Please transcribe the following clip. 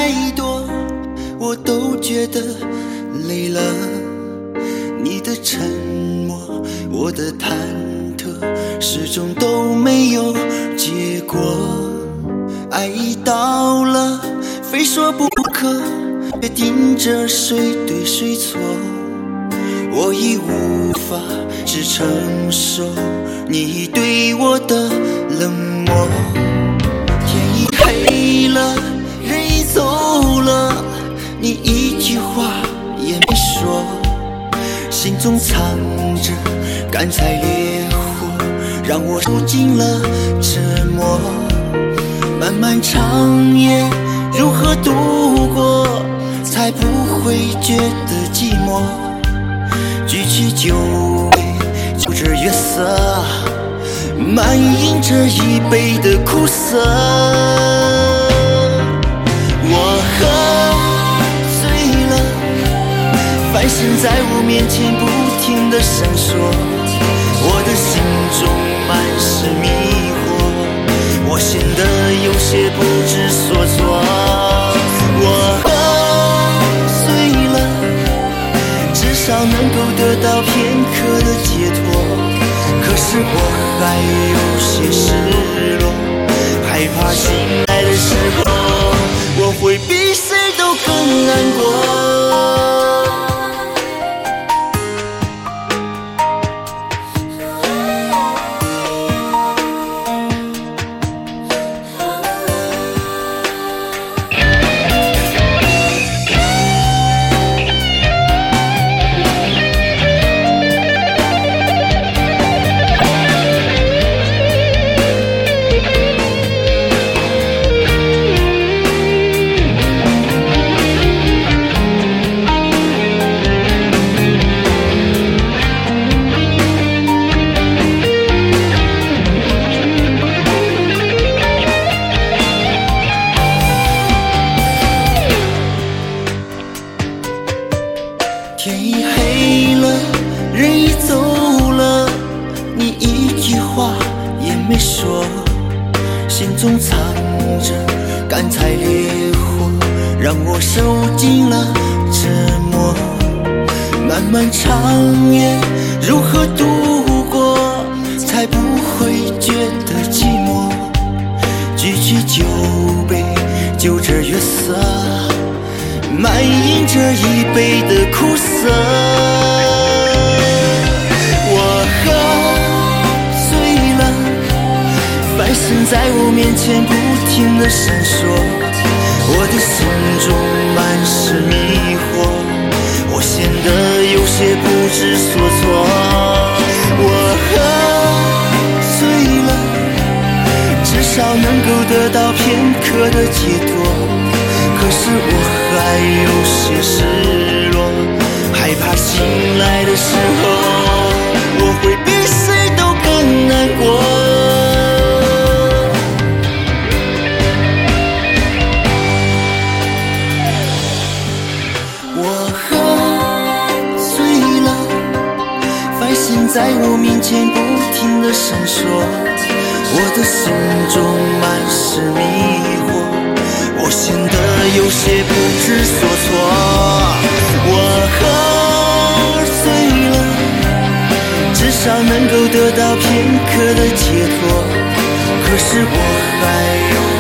太多，我都觉得累了。你的沉默，我的忐忑，始终都没有结果。爱已到了非说不可，决定着谁对谁错，我已无法只承受你对我的冷漠。天已黑了，人已走了，你一句话也没说，心中藏着干柴烈火，让我受尽了折磨。漫漫长夜如何度过，才不会觉得寂寞？举起酒杯，就着月色，满盈着一杯的苦涩。我喝醉了，繁星在我面前不停地闪烁，我的心中满是迷惑，我显得有些不知所措。我喝醉了，至少能够得到片刻的解脱，可是我还有些失落，害怕醒来的时候，我会比谁都更难过。天已黑了，人已走了，你一句话也没说，心中藏着干柴烈火，让我受尽了折磨。漫漫长夜如何度过，才不会觉得寂寞？举起酒杯，就着月色，满盈着一杯的苦涩。我喝醉了，繁星在我面前不停地闪烁，我的心中满是迷惑，我显得有些不知所措。我喝醉了，至少能够得到片刻的解脱，可是我还有些失落，害怕醒来的时候，我会比谁都更难过。我喝醉了，繁星在我面前不停地闪烁，我的心中满是迷惑，我显得有些不知所措。我喝醉了，至少能够得到片刻的解脱，可是我还有